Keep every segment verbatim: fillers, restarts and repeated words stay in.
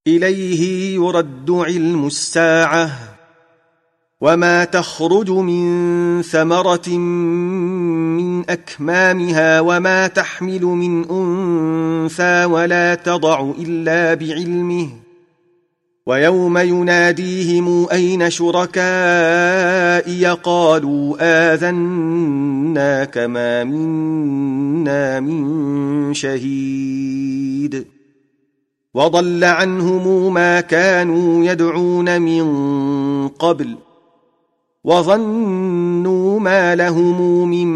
إليه يرد علم الساعة وما تخرج من ثمرة من أكمامها وما تحمل من أنثى ولا تضع إلا بعلمه ويوم يناديهم أين شركائي قالوا آذناك ما منا من شهيد وضل عنهم ما كانوا يدعون من قبل وظنوا ما لهم من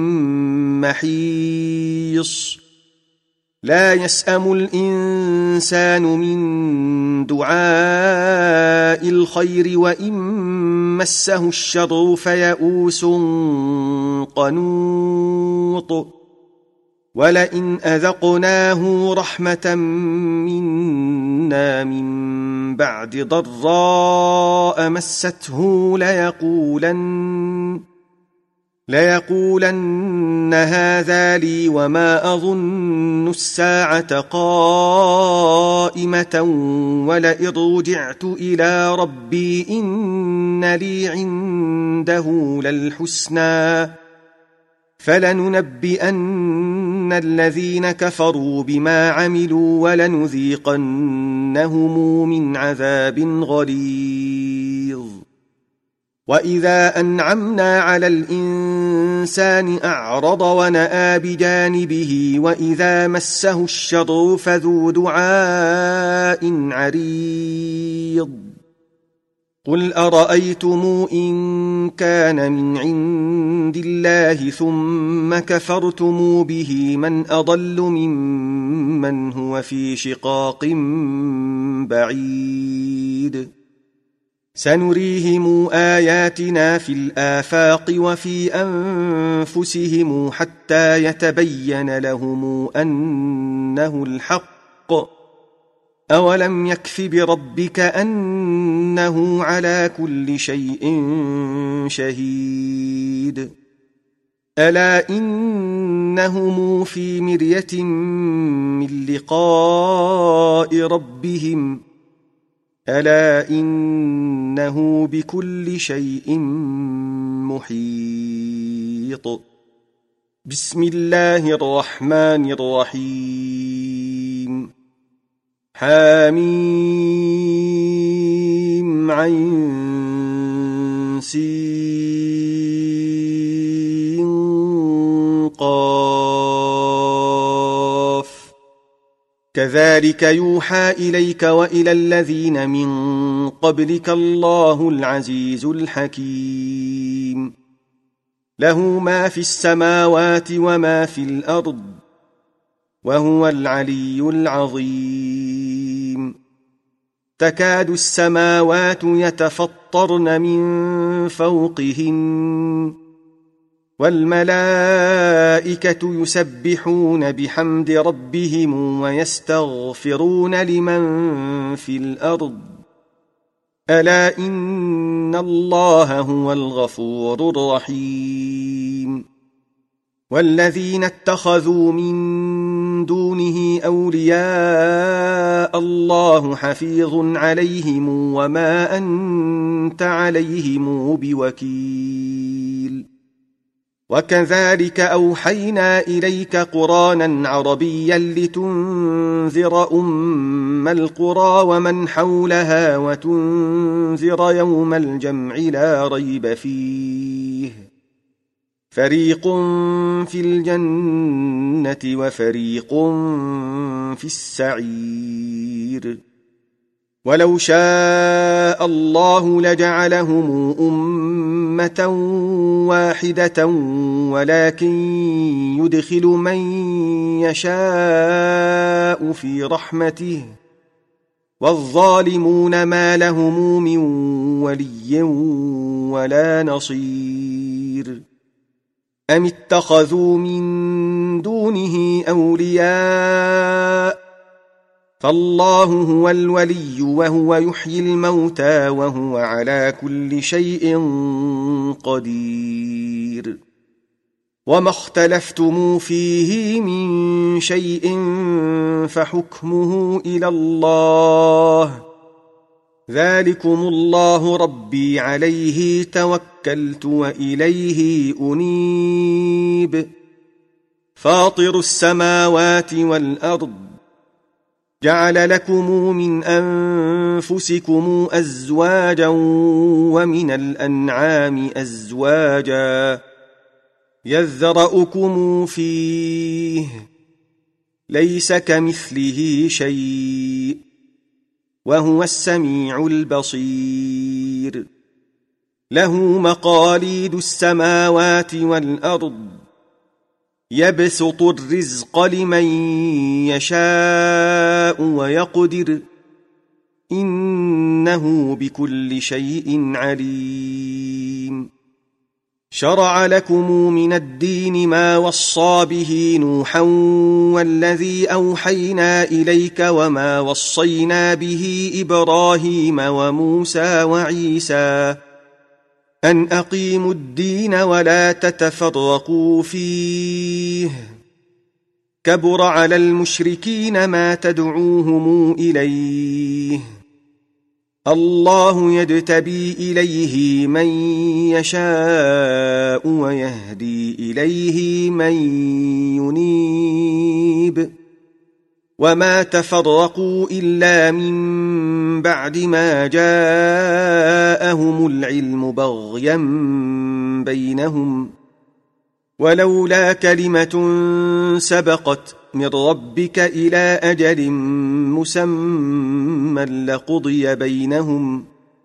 محيص لا يسأم الإنسان من دعاء الخير وإن مسه الشر فيئوس قنوط ولئن أذقناه رحمة منا من بعد ضراء مسته ليقولن ليقولن هذا لي وما أظن الساعة قائمة ولئن رجعت إلى ربي إن لي عنده للحسنى فلننبئن الذين كفروا بما عملوا ولنذيقنهم من عذاب غليظ وإذا أنعمنا على الإنسان أعرض ونأى بجانبه وإذا مسه الشر فذو دعاء عريض قل أرأيتم إن كان من عند الله ثم كفرتم به من أضل ممن هو في شقاق بعيد سنريهم آياتنا في الآفاق وفي أنفسهم حتى يتبين لهم أنه الحق أولم يكف بربك أنه على كل شيء شهيد ألا إنهم في مرية من لقاء ربهم ألا إنه بكل شيء محيط بسم الله الرحمن الرحيم حميم عين سين قاف كذلك يوحى إليك وإلى الذين من قبلك الله العزيز الحكيم له ما في السماوات وما في الأرض وهو العلي العظيم تكاد السماوات يتفطرن من فوقهن والملائكة يسبحون بحمد ربهم ويستغفرون لمن في الأرض ألا إن الله هو الغفور الرحيم والذين اتخذوا من دونه أولياء الله حفيظ عليهم وما أنت عليهم بوكيل وكذلك أوحينا إليك قرآنا عربيا لتنذر أم القرى ومن حولها وتنذر يوم الجمع لا ريب فيه فريق في الجنة وفريق في السعير ولو شاء الله لجعلهم أمة واحدة ولكن يدخل من يشاء في رحمته والظالمون ما لهم من ولي ولا نصير أم اتخذوا من دونه أولياء فالله هو الولي وهو يحيي الموتى وهو على كل شيء قدير وما اختلفتم فيه من شيء فحكمه إلى الله ذلكم الله ربي عليه توكلت وإليه أنيب فاطر السماوات والأرض جعل لكم من أنفسكم أزواجا ومن الأنعام أزواجا يذرأكم فيه ليس كمثله شيء وهو السميع البصير له مقاليد السماوات والأرض يبسط الرزق لمن يشاء ويقدر إنه بكل شيء عليم شرع لكم من الدين ما وصى به نوحا والذي أوحينا إليك وما وصينا به إبراهيم وموسى وعيسى أن أقيموا الدين ولا تتفرقوا فيه كبر على المشركين ما تدعوهم إليه الله يجتبي إليه من يشاء ويهدي إليه من ينيب وما تفرقوا إلا من بعد ما جاءهم العلم بغيا بينهم ولولا كلمة سبقت من ربك إلى أجل مسمى لقضي بينهم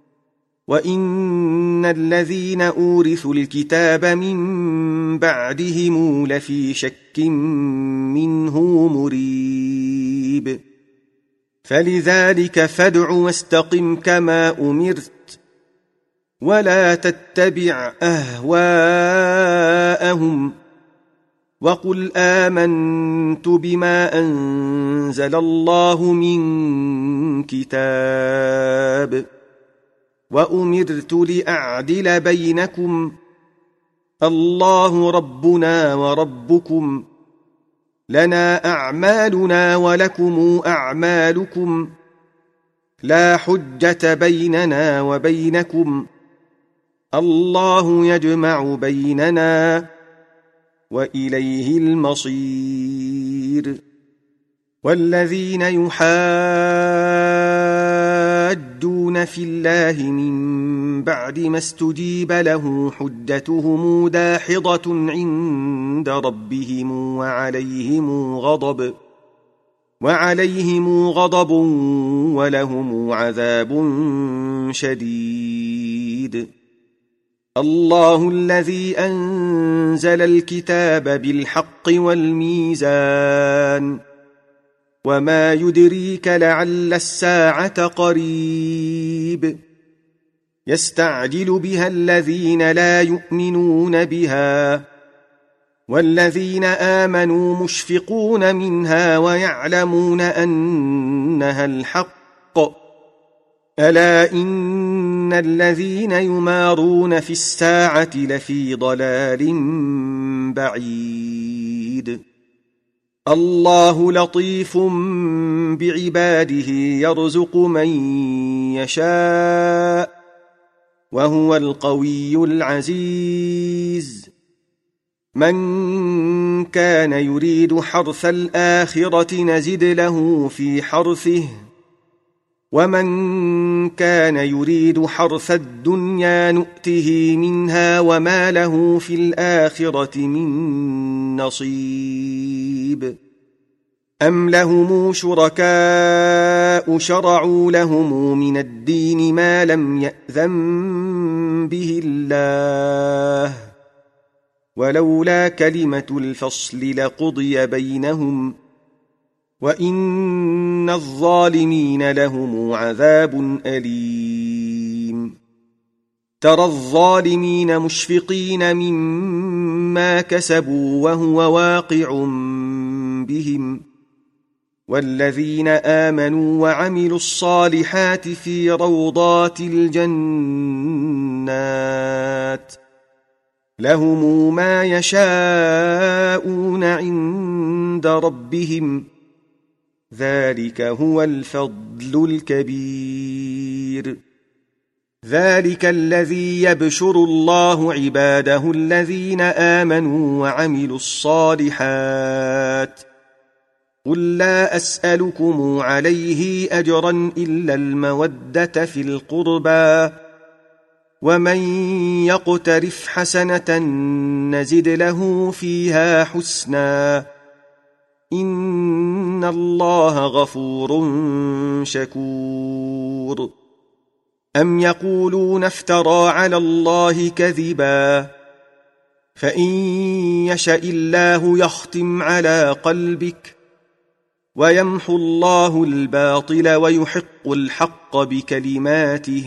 وإن الذين أورثوا الكتاب من بعدهم لفي شك منه مريب فلذلك فادع واستقم كما أمرت ولا تتبع أهواءهم وقل آمنت بما أنزل الله من كتاب وأمرت لأعدل بينكم الله ربنا وربكم لنا أعمالنا ولكم أعمالكم لا حجة بيننا وبينكم الله يجمع بيننا وإليه المصير والذين يحاجون في الله من بعد ما استجيب له حجتهم داحضة عند ربهم وعليهم غضب وعليهم غضب ولهم عذاب شديد الله الذي أنزل الكتاب بالحق والميزان وما يدريك لعل الساعة قريب يستعجل بها الذين لا يؤمنون بها والذين آمنوا مشفقون منها ويعلمون أنها الحق ألا إن الذين يمارون في الساعة لفي ضلال بعيد الله لطيف بعباده يرزق من يشاء وهو القوي العزيز من كان يريد حرث الآخرة نزد له في حرثه ومن كان يريد حرث الدنيا نؤته منها وما له في الآخرة من نصيب أم لهم شركاء شرعوا لهم من الدين ما لم يأذن به الله ولولا كلمة الفصل لقضي بينهم وإن الظالمين لهم عذاب أليم ترى الظالمين مشفقين مما كسبوا وهو واقع بهم والذين آمنوا وعملوا الصالحات في روضات الجنات لهم ما يشاءون عند ربهم ذلك هو الفضل الكبير بصير ذلك الذي يبشر الله عباده الذين آمنوا وعملوا الصالحات قل لا أسألكم عليه أجرا إلا المودة في القربى ومن يقترف حسنة نزد له فيها حسنا إن الله غفور شكور أم يقولون افترى على الله كذبا فإن يشأ الله يختم على قلبك ويمحو الله الباطل ويحق الحق بكلماته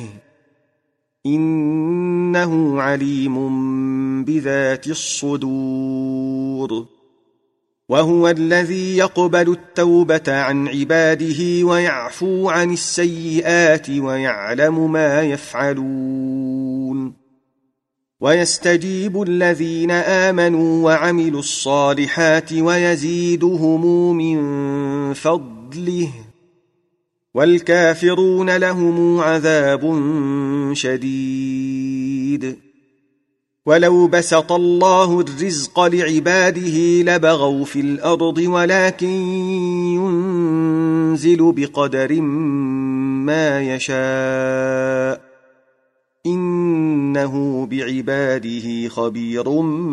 إنه عليم بذات الصدور وهو الذي يقبل التوبة عن عباده ويعفو عن السيئات ويعلم ما يفعلون ويستجيب الذين آمنوا وعملوا الصالحات ويزيدهم من فضله والكافرون لهم عذاب شديد ولو بسط الله الرزق لعباده لبغوا في الأرض ولكن ينزل بقدر ما يشاء إنه بعباده خبير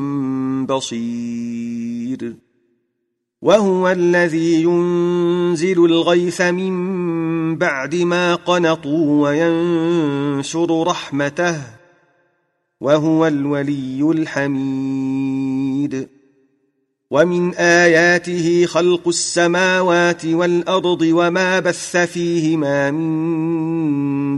بصير وهو الذي ينزل الغيث من بعد ما قنطوا وينشر رحمته وهو الولي الحميد ومن آياته خلق السماوات والأرض وما بث فيهما من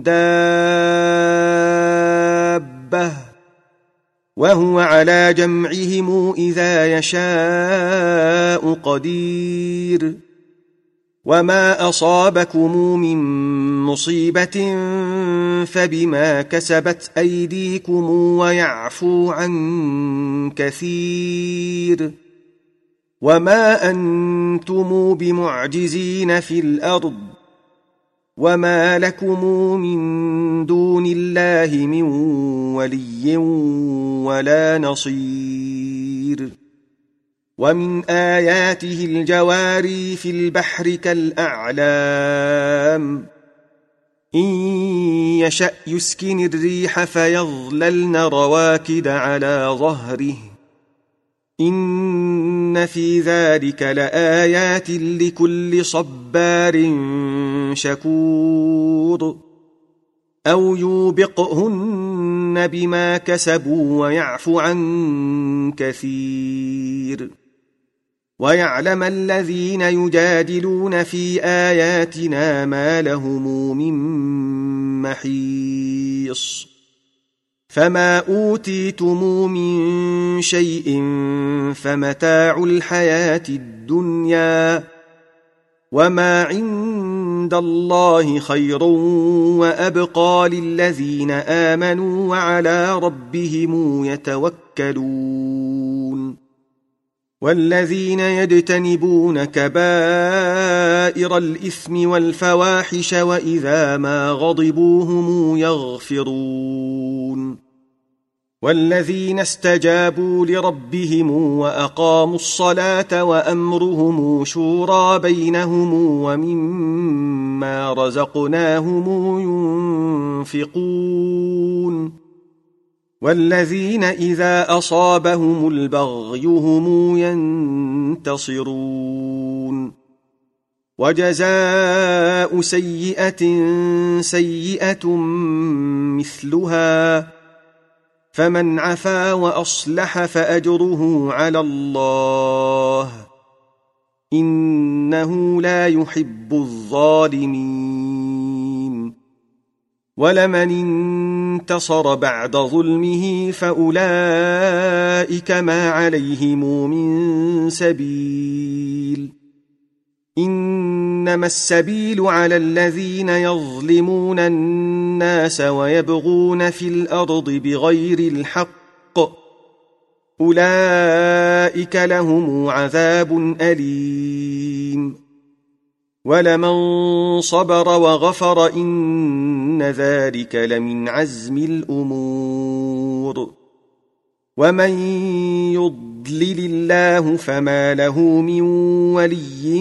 دابة وهو على جمعهم إذا يشاء قدير وما أصابكم من مصيبة فبما كسبت أيديكم ويعفو عن كثير وما أنتم بمعجزين في الأرض وما لكم من دون الله من ولي ولا نصير ومن آياته الجواري في البحر كالأعلام إن يشأ يسكن الريح فيظللن رواكد على ظهره إن في ذلك لآيات لكل صبار شكور أو يوبقهن بما كسبوا ويعفو عن كثير ويعلم الذين يجادلون في آياتنا ما لهم من محيص فما أوتيتم من شيء فمتاع الحياة الدنيا وما عند الله خير وأبقى للذين آمنوا وعلى ربهم يتوكلون والذين يجتنبون كبائر الإثم والفواحش وإذا ما غضبوا هم يغفرون والذين استجابوا لربهم وأقاموا الصلاة وأمرهم شورى بينهم ومما رزقناهم ينفقون والذين إذا أصابهم البغي هم ينتصرون وجزاء سيئة سيئة مثلها فمن عفا وأصلح فأجره على الله إنه لا يحب الظالمين ولمن انتصر بعد ظلمه فأولئك ما عليهم من سبيل إنما السبيل على الذين يظلمون الناس ويبغون في الأرض بغير الحق أولئك لهم عذاب أليم ولمن صبر وغفر إن ذلك لمن عزم الأمور ومن يضلل الله فما له من ولي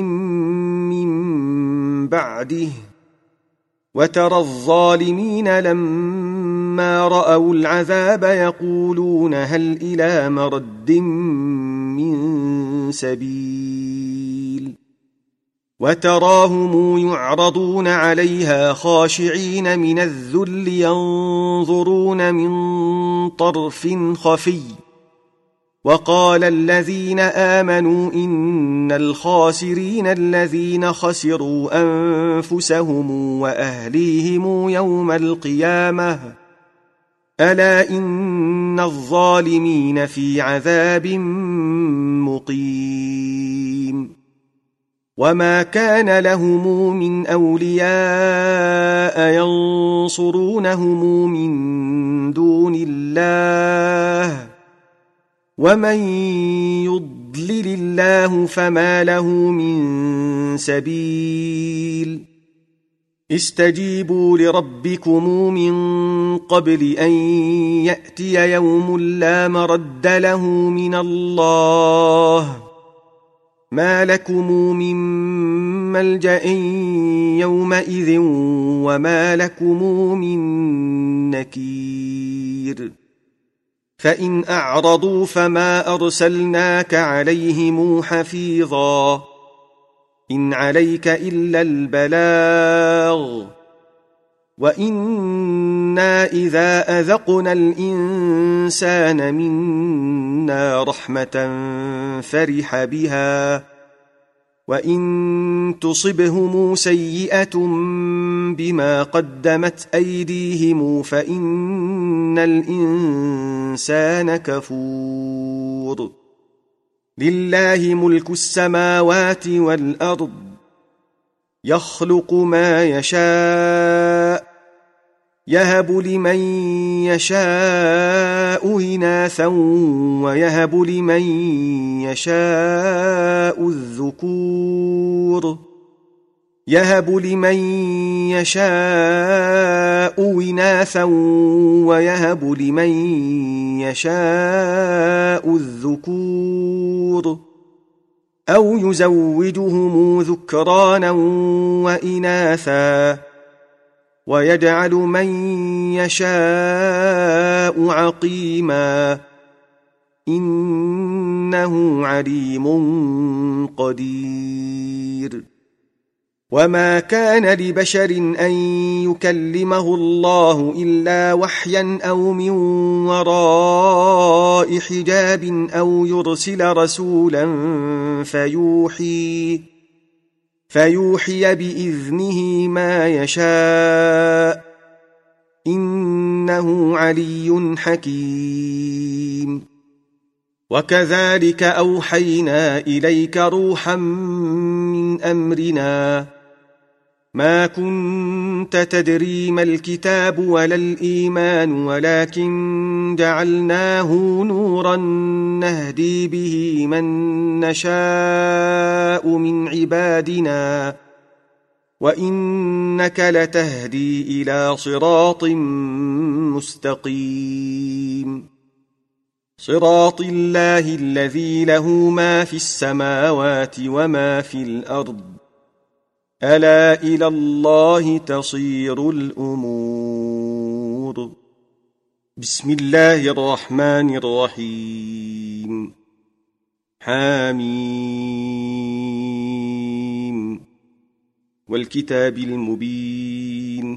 من بعده وترى الظالمين لما رأوا العذاب يقولون هل إلى مرد من سبيل وتراهم يعرضون عليها خاشعين من الذل ينظرون من طرف خفي وقال الذين آمنوا إن الخاسرين الذين خسروا أنفسهم وأهليهم يوم القيامة ألا إن الظالمين في عذاب مقيم وما كان لهم من أولياء ينصرونهم من دون الله ومن يضلل الله فما له من سبيل استجيبوا لربكم من قبل أن يأتي يوم لا مرد له من الله ما لكم من ملجأ يومئذ وما لكم من نكير فإن أعرضوا فما أرسلناك عليهم حفيظا إن عليك إلا البلاغ وإنا إذا أذقنا الإنسان منا رحمة فرح بها وإن تصبهم سيئة بما قدمت أيديهم فإن الإنسان كفور لله ملك السماوات والأرض يخلق ما يشاء يهب لمن يشاء إناثا ويهب لمن يشاء الذكور يهب لمن يشاء إناثا ويهب لمن يشاء الذكور أو يزوجهم ذكرانا وإناثا ويجعل من يشاء عقيما إنه عليم قدير وما كان لبشر أن يكلمه الله إلا وحيا أو من وراء حجاب أو يرسل رسولا فيوحي فيوحي بإذنه ما يشاء إنه علي حكيم وكذلك أوحينا إليك روحا من أمرنا ما كنت تدري ما الكتاب ولا الإيمان ولكن جعلناه نورا نهدي به من نشاء من عبادنا وإنك لتهدي إلى صراط مستقيم صراط الله الذي له ما في السماوات وما في الأرض ألا إلى الله تصير الأمور بسم الله الرحمن الرحيم حاميم والكتاب المبين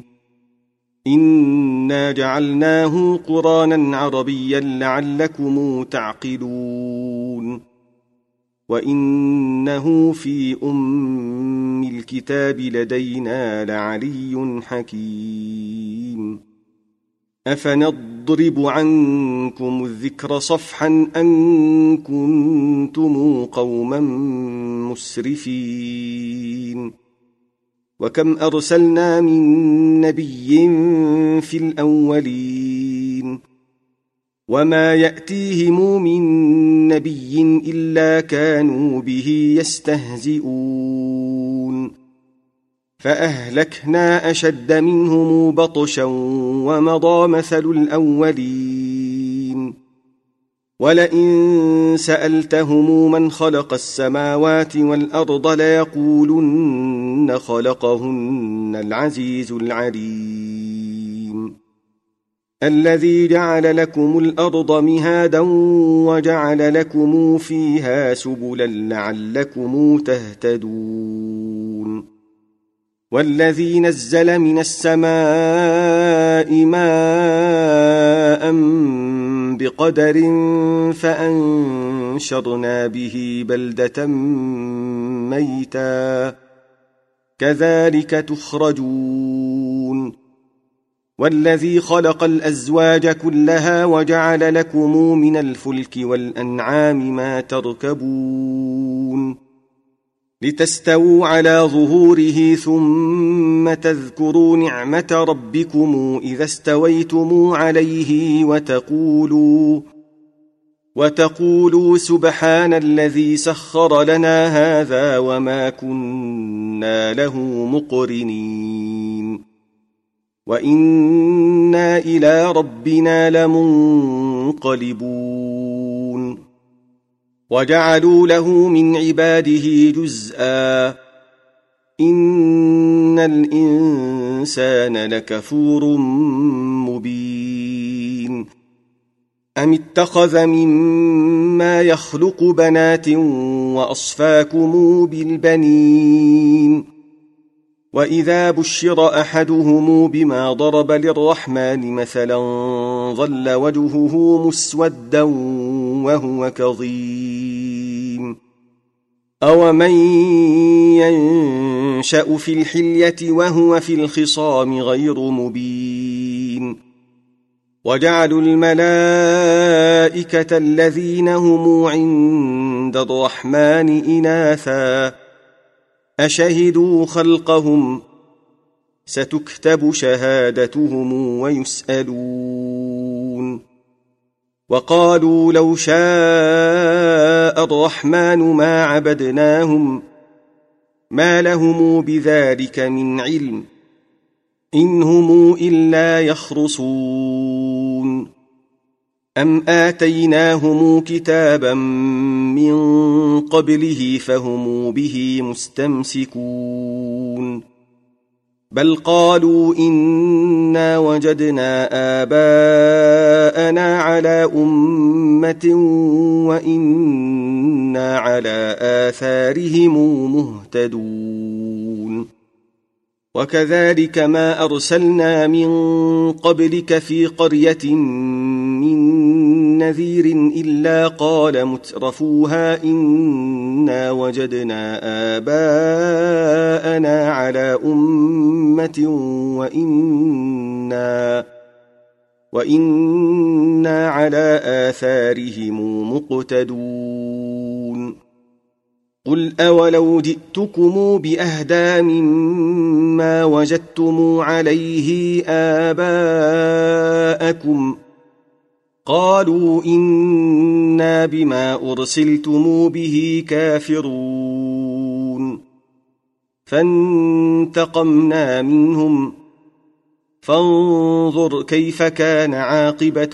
إنا جعلناه قرآنا عربيا لعلكم تعقلون وإنه في أم الكتاب لدينا لعلي حكيم أفنضرب عنكم الذكر صفحا أن كنتم قوما مسرفين وكم أرسلنا من نبي في الأولين وما يأتيهم من نبي إلا كانوا به يستهزئون فأهلكنا أشد منهم بطشا ومضى مثل الأولين ولئن سألتهم من خلق السماوات والأرض ليقولن خلقهن العزيز العليم الذي جعل لكم الأرض مهادا وجعل لكم فيها سبلا لعلكم تهتدون والذي نزل من السماء ماء بقدر فأنشرنا به بلدة ميتا كذلك تخرجون والذي خلق الأزواج كلها وجعل لكم من الفلك والأنعام ما تركبون لتستووا على ظهوره ثم تذكروا نعمة ربكم إذا استويتم عليه وتقولوا وتقولوا سبحان الذي سخر لنا هذا وما كنا له مقرنين وإنا إلى ربنا لمنقلبون وجعلوا له من عباده جزءا إن الإنسان لكفور مبين أم اتخذ مما يخلق بنات وأصفاكم بالبنين وإذا بشر أحدهم بما ضرب للرحمن مثلا ظل وجهه مسودا وهو كظيم أومن ينشأ في الحلية وهو في الخصام غير مبين وجعلوا الملائكة الذين هم عند الرحمن إناثا أشهدوا خلقهم ستكتب شهادتهم ويسألون وقالوا لو شاء الرحمن ما عبدناهم ما لهم بذلك من علم إن هم إلا يخرصون أم آتيناهم كتابا من قبله فهم به مستمسكون بل قالوا إنا وجدنا آباءنا على أمة وإنا على آثارهم مهتدون وكذلك ما أرسلنا من قبلك في قرية من نذير إلا قال مترفوها إنا وجدنا آباءنا على أمة وإنا, وإنا على آثارهم مقتدون قل أولو جئتكم بأهدى مما وجدتم عليه آباءكم قالوا إنا بما أرسلتم به كافرون فانتقمنا منهم فانظر كيف كان عاقبة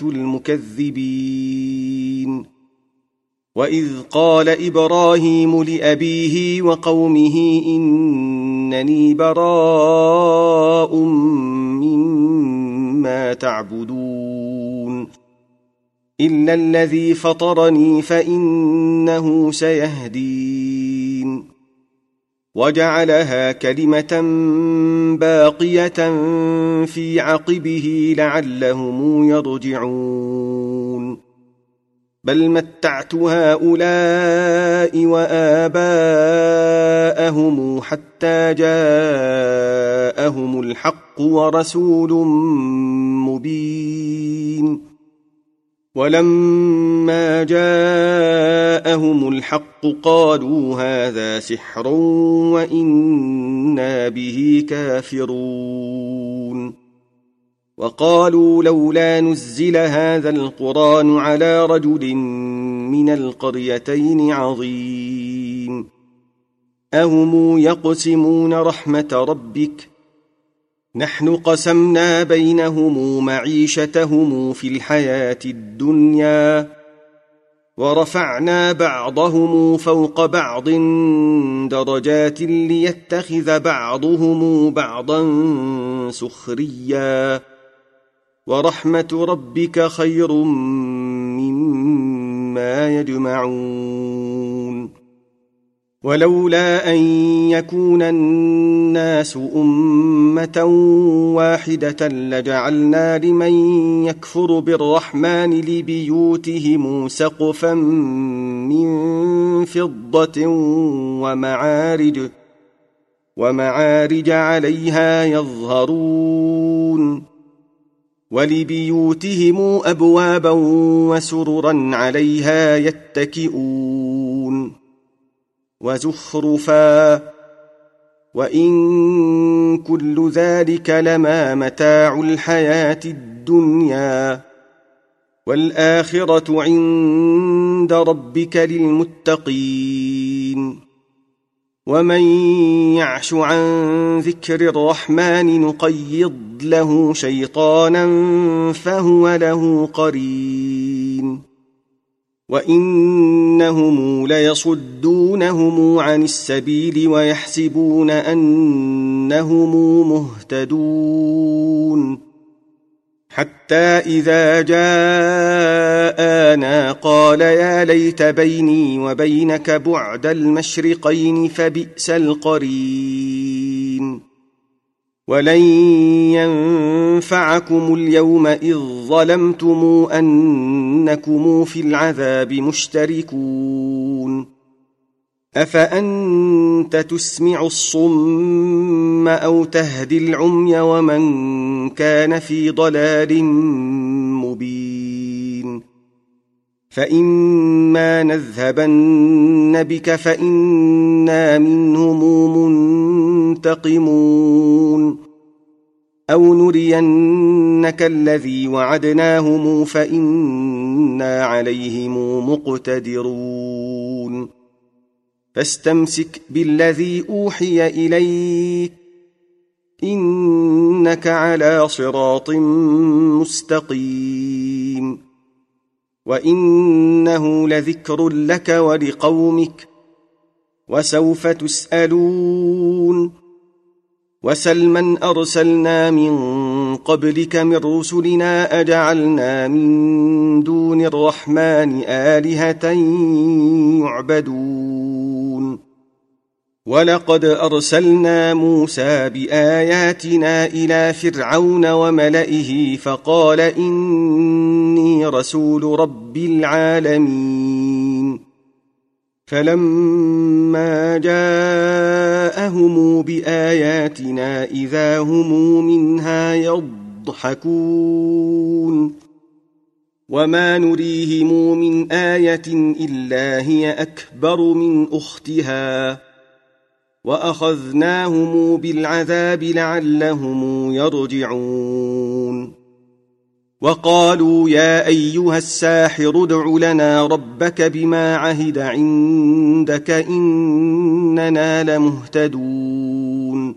المكذبين وإذ قال إبراهيم لأبيه وقومه إنني براء مما تعبدون إلا الذي فطرني فإنه سيهدين وجعلها كلمة باقية في عقبه لعلهم يرجعون بل متعت هؤلاء وآباءهم حتى جاءهم الحق ورسول مبين ولما جاءهم الحق قالوا هذا سحر وإنا به كافرون وقالوا لولا نزل هذا القرآن على رجل من القريتين عظيم أهم يقسمون رحمة ربك نحن قسمنا بينهم معيشتهم في الحياة الدنيا ورفعنا بعضهم فوق بعض درجات ليتخذ بعضهم بعضا سخريا ورحمة ربك خير مما يجمعون ولولا أن يكون الناس أمة واحدة لجعلنا لمن يكفر بالرحمن لبيوتهم سقفا من فضة ومعارج ومعارج عليها يظهرون ولبيوتهم أبوابا وسررا عليها يتكئون وزخرفا وإن كل ذلك لما متاع الحياة الدنيا والآخرة عند ربك للمتقين ومن يعش عن ذكر الرحمن نقيض له شيطانا فهو له قرين وإنهم ليصدونهم عن السبيل ويحسبون أنهم مهتدون حتى إذا جاءنا قال يا ليت بيني وبينك بعد المشرقين فبئس القرين ولن ينفعكم اليوم إذ ظلمتم أنكم في العذاب مشتركون أفأنت تسمع الصم أو تهدي العمي ومن كان في ضلال مبين فإما نذهبن بك فإنا منهم منتقمون أو نرينك الذي وعدناهم فإنا عليهم مقتدرون فاستمسك بالذي أوحي إليك إنك على صراط مستقيم وإنه لذكر لك ولقومك وسوف تسألون وسل من أرسلنا من قبلك من رسلنا أجعلنا من دون الرحمن آلهة يعبدون ولقد أرسلنا موسى بآياتنا إلى فرعون وملئه فقال إني رسول رب العالمين فلما جاءهم بآياتنا إذا هم منها يضحكون وما نريهم من آية إلا هي أكبر من أختها وأخذناهم بالعذاب لعلهم يرجعون وقالوا يا أيها الساحر ادع لنا ربك بما عهد عندك إننا لمهتدون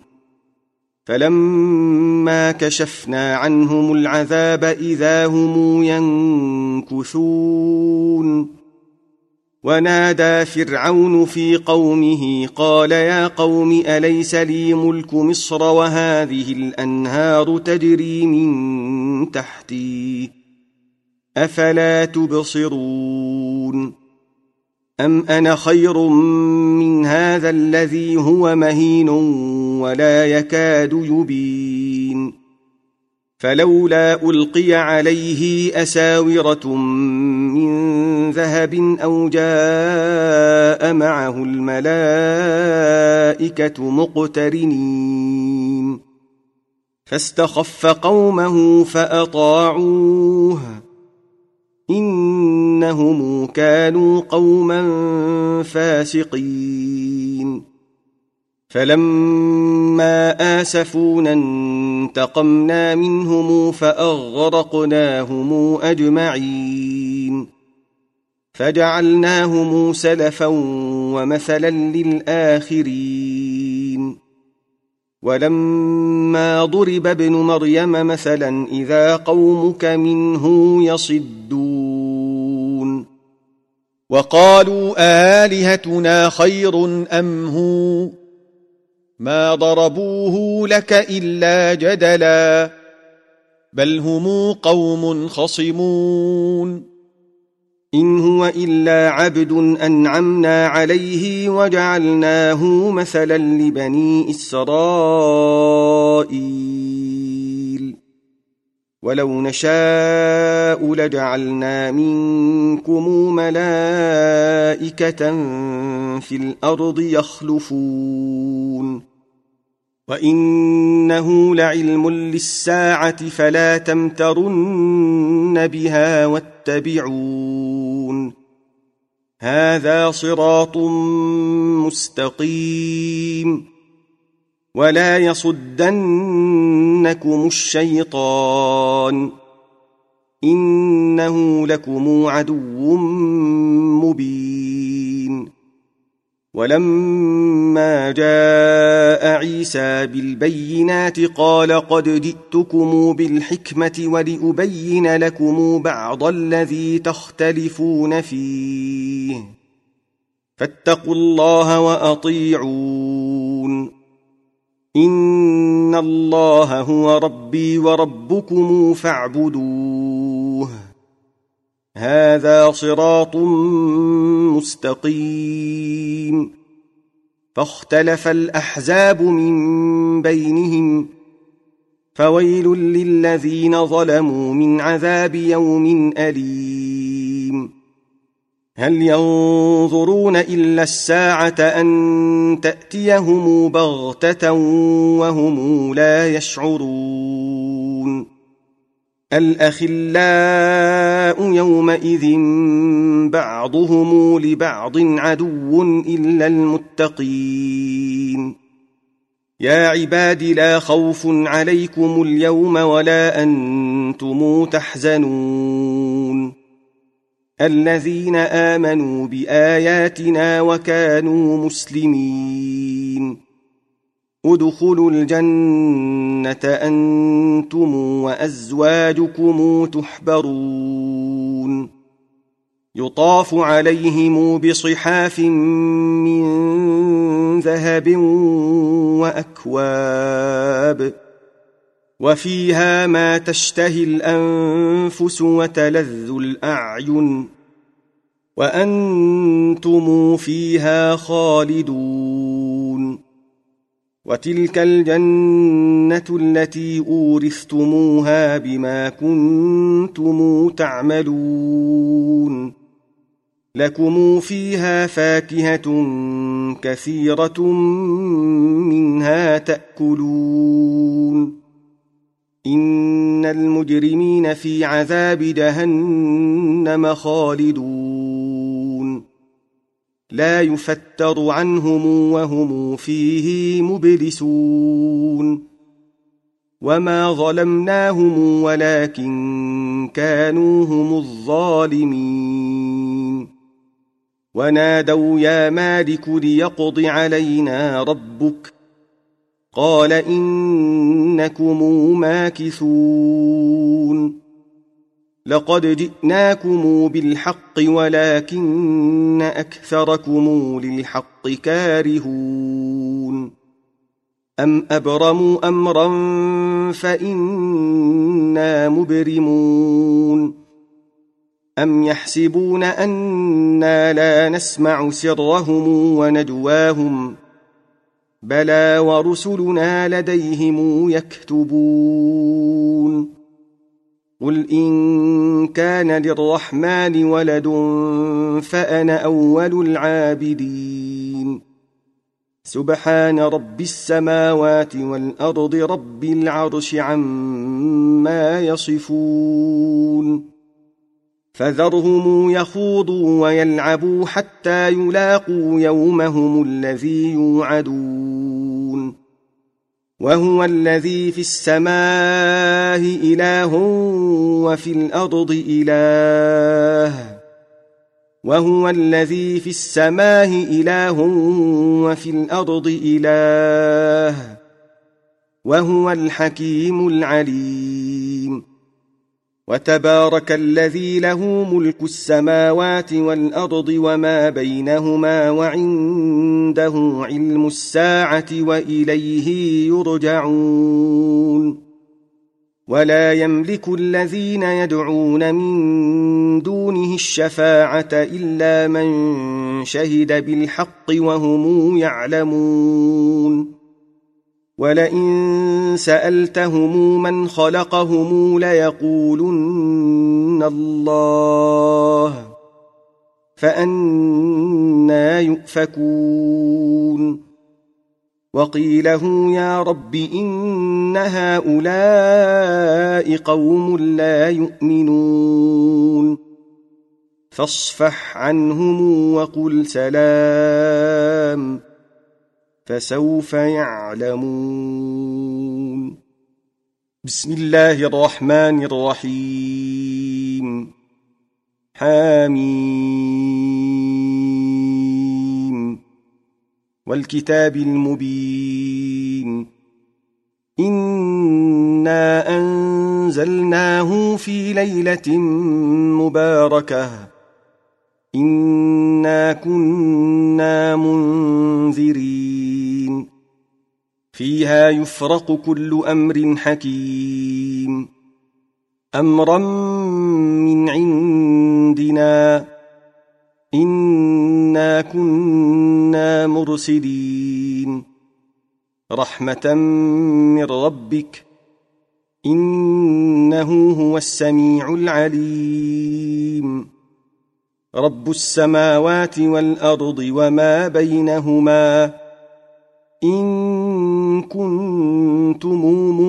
فلما كشفنا عنهم العذاب إذا هم ينكثون ونادى فرعون في قومه قال يا قوم أليس لي ملك مصر وهذه الأنهار تجري من تحتي أفلا تبصرون أم أنا خير من هذا الذي هو مهين ولا يكاد يبين فلولا ألقي عليه أساورة من ذهب أو جاء معه الملائكة مقترنين فاستخف قومه فأطاعوه إنهم كانوا قوما فاسقين فلما آسفونا انتقمنا منهم فأغرقناهم أجمعين فجعلناهم سلفا ومثلا للآخرين ولما ضرب ابن مريم مثلا إذا قومك منه يصدون وقالوا آلهتنا خير أم هو ما ضربوه لك إلا جدلا بل هم قوم خصمون إن هو إلا عبد أنعمنا عليه وجعلناه مثلا لبني إسرائيل ولو نشاء لجعلنا منكم ملائكة في الأرض يخلفون وإنه لعلم للساعة فلا تمترن بها واتبعون هذا صراط مستقيم ولا يصدنكم الشيطان إنه لكم عدو مبين ولما جاء عيسى بالبينات قال قد جئتكم بالحكمة ولأبين لكم بعض الذي تختلفون فيه فاتقوا الله وأطيعون إن الله هو ربي وربكم فاعبدوه هذا صراط مستقيم فاختلف الأحزاب من بينهم فويل للذين ظلموا من عذاب يوم أليم هل ينظرون إلا الساعة أن تأتيهم بغتة وهم لا يشعرون الأخلاء يومئذ بعضهم لبعض عدو إلا المتقين يا عباد لا خوف عليكم اليوم ولا أنتم تحزنون الذين آمنوا بآياتنا وكانوا مسلمين ادخلوا الجنة أنتم وأزواجكم تحبرون يطاف عليهم بصحاف من ذهب وأكواب وفيها ما تشتهي الأنفس وتلذ الأعين وأنتم فيها خالدون وتلك الجنة التي أورثتموها بما كنتم تعملون لكم فيها فاكهة كثيرة منها تأكلون إن المجرمين في عذاب جهنم خالدون لا يفتر عنهم وهم فيه مبلسون وما ظلمناهم ولكن كانوا هم الظالمين ونادوا يا مالك ليقض علينا ربك قال إنكم ماكثون لقد جئناكم بالحق ولكن أكثركم للحق كارهون أم أبرموا أمرا فإنا مبرمون أم يحسبون أنا لا نسمع سرهم ونجواهم بلى ورسلنا لديهم يكتبون قل إن كان للرحمن ولد فأنا أول العابدين سبحان رب السماوات والأرض رب العرش عما يصفون فذرهم يخوضوا ويلعبوا حتى يلاقوا يومهم الذي يوعدون وهو الذي في السماء إله وفي الأرض إله وهو الذي في السماء إله وفي الأرض إله وهو الحكيم العليم. وتبارك الذي له ملك السماوات والأرض وما بينهما وعنده علم الساعة وإليه يرجعون. ولا يملك الذين يدعون من دونه الشفاعة إلا من شهد بالحق وهم يعلمون. ولئن سألتهم من خلقهم ليقولن الله فأنى يؤفكون. وقيله يا رب إن هؤلاء قوم لا يؤمنون فاصفح عنهم وقل سلام فسوف يعلمون. بسم الله الرحمن الرحيم. حميم والكتاب المبين. إنا أنزلناه في ليلة مباركة إنا كنا منذرين فيها يفرق كل أمر حكيم أمرا من عندنا إنا كنا مرسلين رحمة من ربك إنه هو السميع العليم. رب السماوات والأرض وما بينهما إن كنتم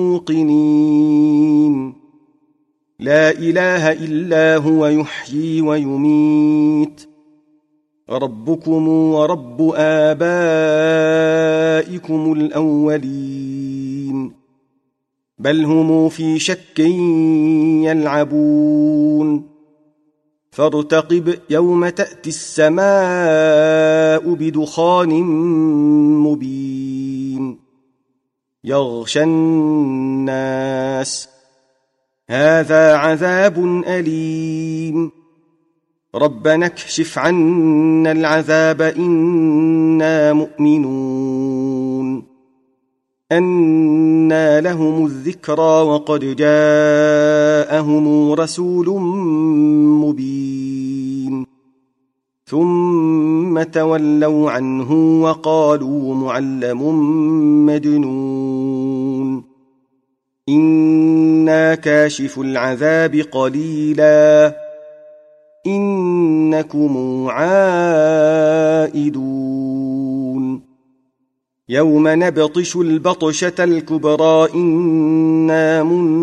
موقنين لا إله إلا هو يحيي ويميت ربكم ورب آبائكم الأولين بل هم في شك يلعبون. فارتقب يوم تأتي السماء بدخان مبين يغشى الناس هذا عذاب أليم ربنا اكشف عنا العذاب إنا مؤمنون. أنى لهم الذكرى وقد جاءهم رسول مبين ثم تولوا عنه وقالوا معلم مجنون إنا كاشف العذاب قليلا إنكم عائدون. يوم نبطش البطشة الكبرى إنا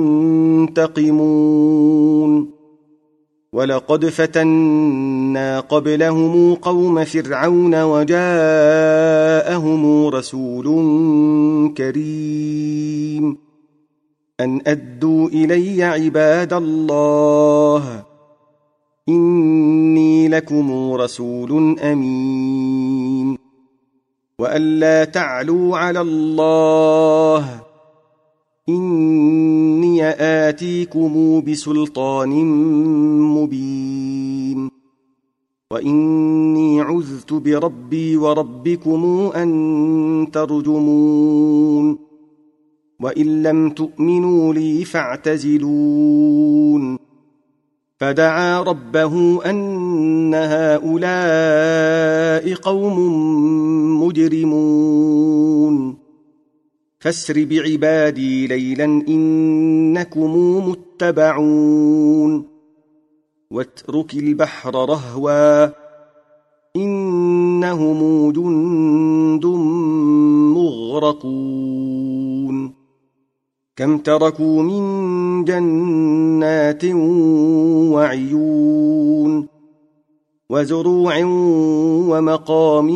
منتقمون ولقد فتنا قبلهم قوم فرعون وجاءهم رسول كريم أن أدوا إلي عباد الله إني لكم رسول أمين وأن لا تعلوا على الله إني آتيكم بسلطان مبين وإني عذت بربي وربكم أن ترجمون وإن لم تؤمنوا لي فاعتزلون. فدعا ربه أن هؤلاء قوم مجرمون فاسر بعبادي ليلا إنكم متبعون واترك البحر رهوا إنهم جند مغرقون. كم تركوا من جنات وعيون وزروع ومقام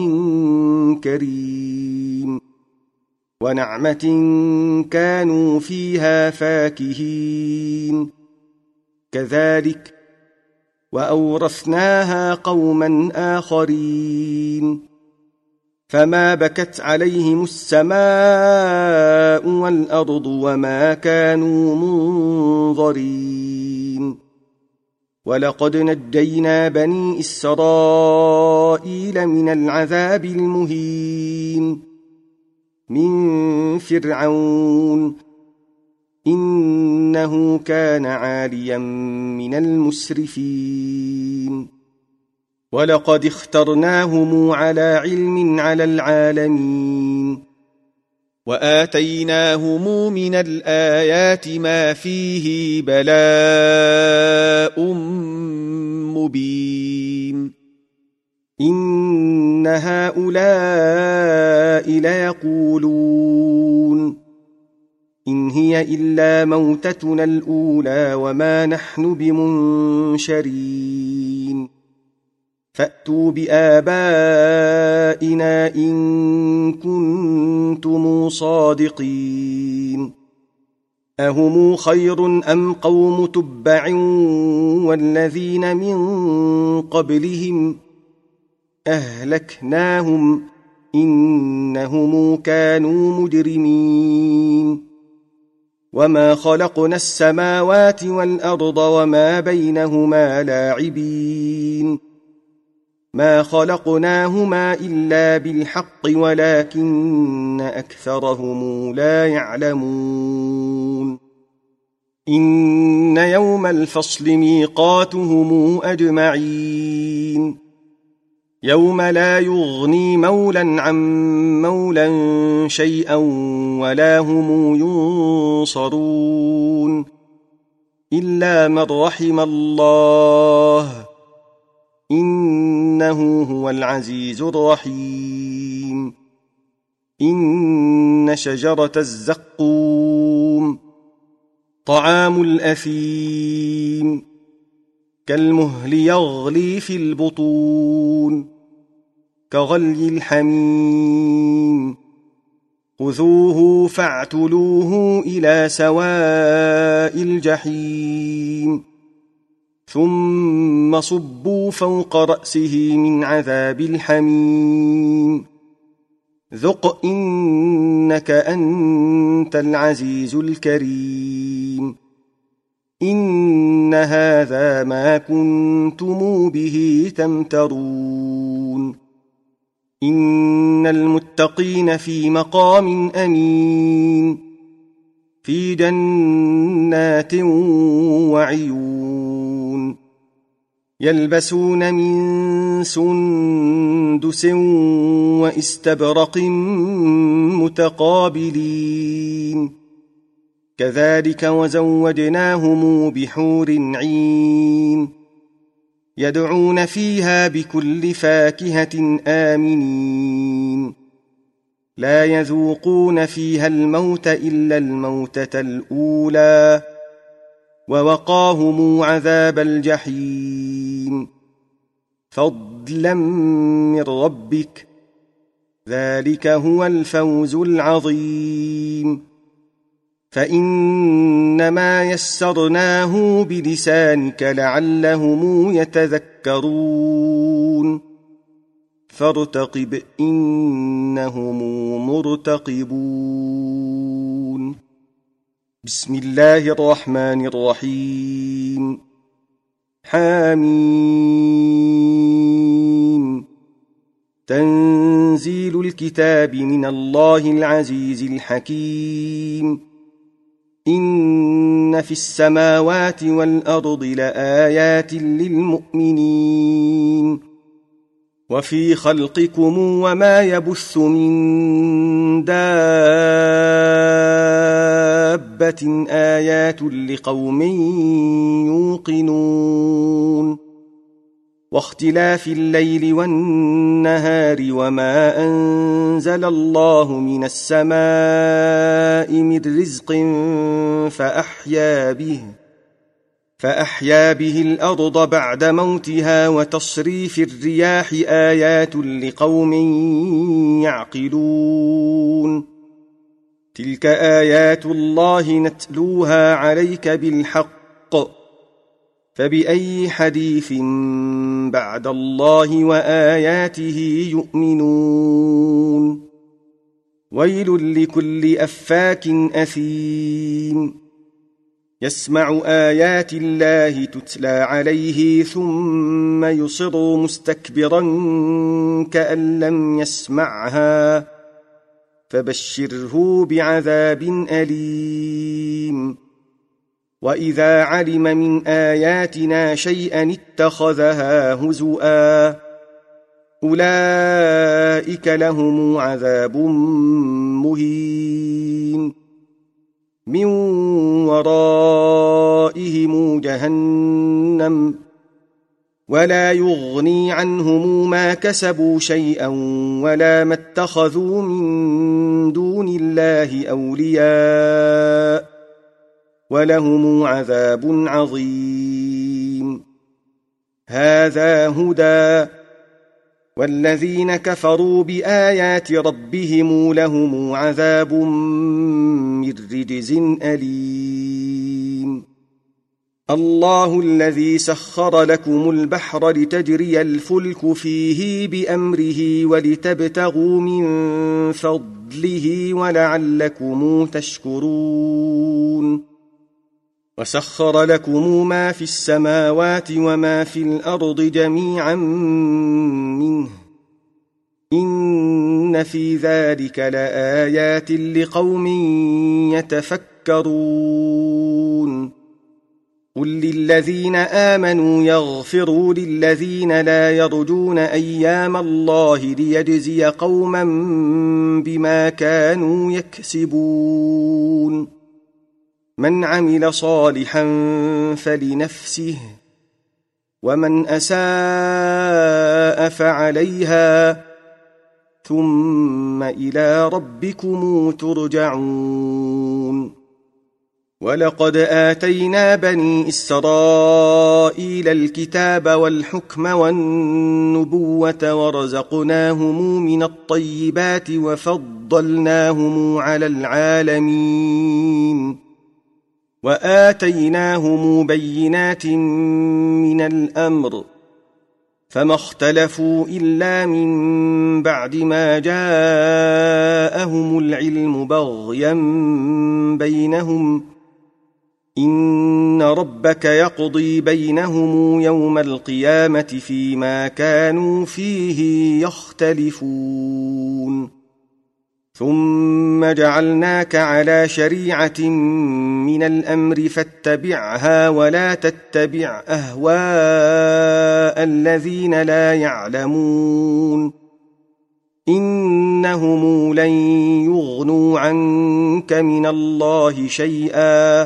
كريم ونعمة كانوا فيها فاكهين كذلك وأورثناها قوما آخرين فما بكت عليهم السماء والأرض وما كانوا منظرين ولقد نجينا بني إسرائيل من العذاب المهين من فرعون إنه كان عاليا من المسرفين ولقد اخترناهم على علم على العالمين وآتيناهم من الآيات ما فيه بلاء مبين إن هؤلاء ليقولون إن هي إلا موتتنا الأولى وما نحن بمنشرين فأتوا بآبائنا إن كنتم صادقين أهم خير أم قوم تبع والذين من قبلهم أهلكناهم إنهم كانوا مجرمين وما خلقنا السماوات والأرض وما بينهما لاعبين ما خلقناهما إلا بالحق ولكن أكثرهم لا يعلمون إن يوم الفصل ميقاتهم أجمعين يوم لا يغني مولا عن مولا شيئا ولا هم ينصرون إلا من رحم الله إنه هو العزيز الرحيم إن شجرة الزقوم طعام الأثيم كالمهل يغلي في البطون كغلي الحميم خذوه فاعتلوه إلى سواء الجحيم ثم صبوا فوق رأسه من عذاب الحميم ذق إنك أنت العزيز الكريم إن هذا ما كنتم به تمترون إن المتقين في مقام أمين في جنات وعيون يلبسون من سندس واستبرق متقابلين كذلك وزوجناهم بحور عين يدعون فيها بكل فاكهة آمنين لا يذوقون فيها الموت إلا الموتة الأولى ووقاهم عذاب الجحيم فضلا من ربك ذلك هو الفوز العظيم فإنما يسرناه بلسانك لعلهم يتذكرون فارتقب إنهم مرتقبون بسم الله الرحمن الرحيم حميم تنزيل الكتاب من الله العزيز الحكيم إن في السماوات والأرض لآيات للمؤمنين وفي خلقكم وما يبث من دابة آيات لقوم يوقنون واختلاف الليل والنهار وما أنزل الله من السماء من رزق فأحيا به فأحيا به الأرض بعد موتها وتصريف الرياح آيات لقوم يعقلون تلك آيات الله نتلوها عليك بالحق فبأي حديث بعد الله وآياته يؤمنون ويل لكل أفاك أثيم يسمع آيات الله تتلى عليه ثم يصر مستكبرا كأن لم يسمعها فبشره بعذاب أليم وإذا علم من آياتنا شيئا اتخذها هزؤا أولئك لهم عذاب مهين من ورائهم جهنم ولا يغني عنهم ما كسبوا شيئا ولا ما اتخذوا من دون الله أولياء ولهم عذاب عظيم هذا هدى والذين كفروا بآيات ربهم لهم عذاب من رجز أليم الله الذي سخر لكم البحر لتجري الفلك فيه بأمره ولتبتغوا من فضله ولعلكم تشكرون وسخر لكم ما في السماوات وما في الأرض جميعا منه إن في ذلك لآيات لقوم يتفكرون قل للذين آمنوا يغفروا للذين لا يرجون أيام الله ليجزي قوما بما كانوا يكسبون من عمل صالحا فلنفسه ومن أساء فعليها ثم إلى ربكم ترجعون ولقد آتينا بني إسرائيل الكتاب والحكم والنبوة ورزقناهم من الطيبات وفضلناهم على العالمين وآتيناهم بينات من الأمر فما اختلفوا إلا من بعد ما جاءهم العلم بغيا بينهم إن ربك يقضي بينهم يوم القيامة فيما كانوا فيه يختلفون ثم جعلناك على شريعة من الأمر فاتبعها ولا تتبع أهواء الذين لا يعلمون إنهم لن يغنوا عنك من الله شيئا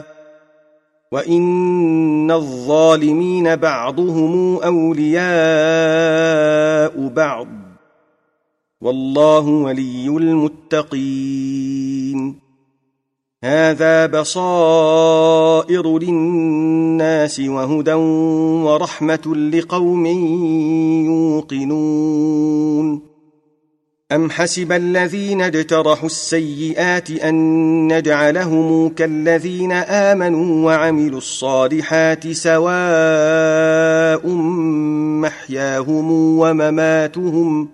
وإن الظالمين بعضهم أولياء بعض والله ولي المتقين هذا بصائر للناس وهدى ورحمة لقوم يوقنون أم حسب الذين اجترحوا السيئات أن نجعلهم كالذين آمنوا وعملوا الصالحات سواء محياهم ومماتهم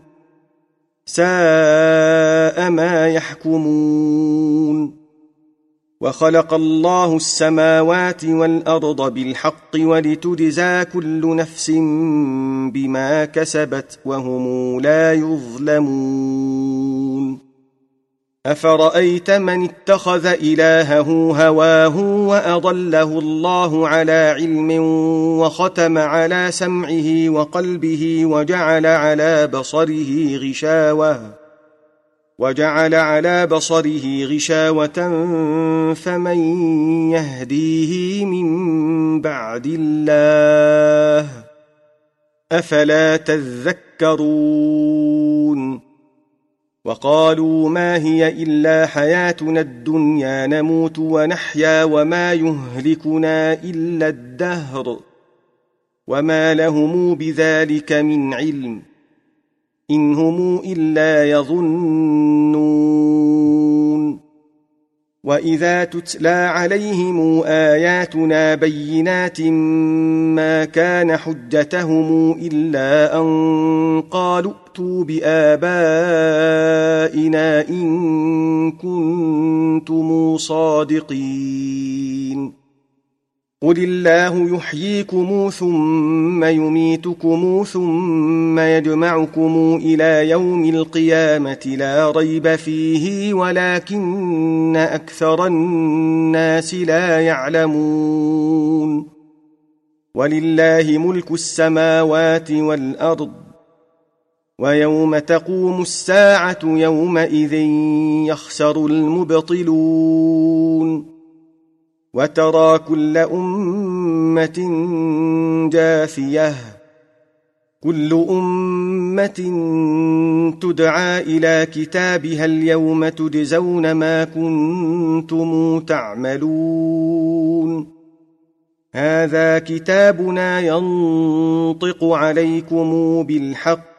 ساء ما يحكمون وخلق الله السماوات والأرض بالحق ولتجزى كل نفس بما كسبت وهم لا يظلمون أفرأيت من اتخذ إلهه هواه وأضله الله على علم وختم على سمعه وقلبه وجعل على بصره غشاوة وجعل على بصره غشاوة فمن يهديه من بعد الله أفلا تذكرون وقالوا ما هي إلا حياتنا الدنيا نموت ونحيا وما يهلكنا إلا الدهر وما لهم بذلك من علم إن هم إلا يظنون وإذا تتلى عليهم آياتنا بينات ما كان حجتهم إلا أن قالوا ائتوا بآبائنا إن كنتم صادقين قل الله يحييكم ثم يميتكم ثم يجمعكم إلى يوم القيامة لا ريب فيه ولكن أكثر الناس لا يعلمون ولله ملك السماوات والأرض ويوم تقوم الساعة يومئذ يخسر المبطلون وترى كل أمة جاثية كل أمة تدعى إلى كتابها اليوم تجزون ما كنتم تعملون هذا كتابنا ينطق عليكم بالحق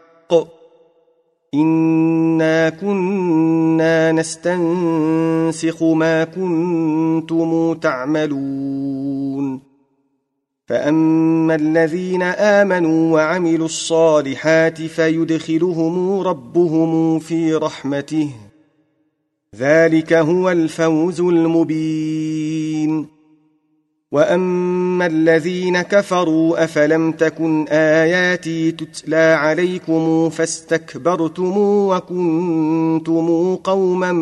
إنا كنا نستنسخ ما كنتم تعملون فأما الذين آمنوا وعملوا الصالحات فيدخلهم ربهم في رحمته ذلك هو الفوز المبين وأما الذين كفروا أفلم تكن آياتي تتلى عليكم فاستكبرتم وكنتم قوما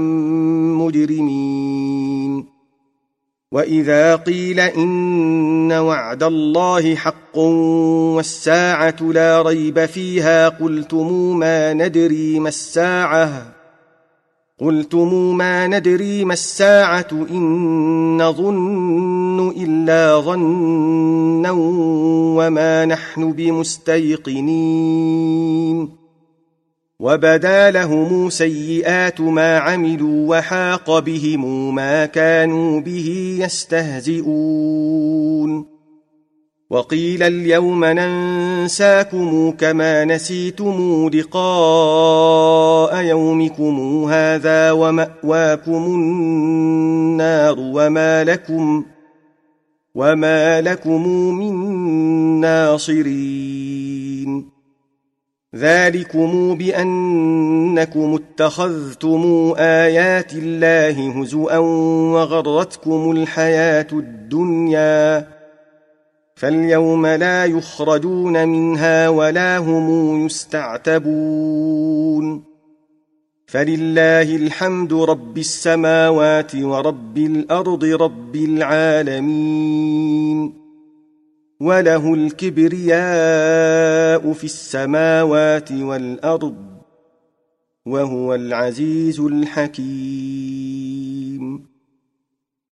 مجرمين وإذا قيل إن وعد الله حق والساعة لا ريب فيها قلتم ما ندري ما الساعة قلتم ما ندري ما الساعة إن نظن إلا ظنا وما نحن بمستيقنين وبدا لهم سيئات ما عملوا وحاق بهم ما كانوا به يستهزئون وقيل اليوم ننساكم كما نسيتم لقاء يومكم هذا ومأواكم النار وما لكم وما لكم من ناصرين ذلكم بأنكم اتخذتم آيات الله هزؤا وغرتكم الحياة الدنيا فاليوم لا يخرجون منها ولا هم يستعتبون فلله الحمد رب السماوات ورب الأرض رب العالمين وله الكبرياء في السماوات والأرض وهو العزيز الحكيم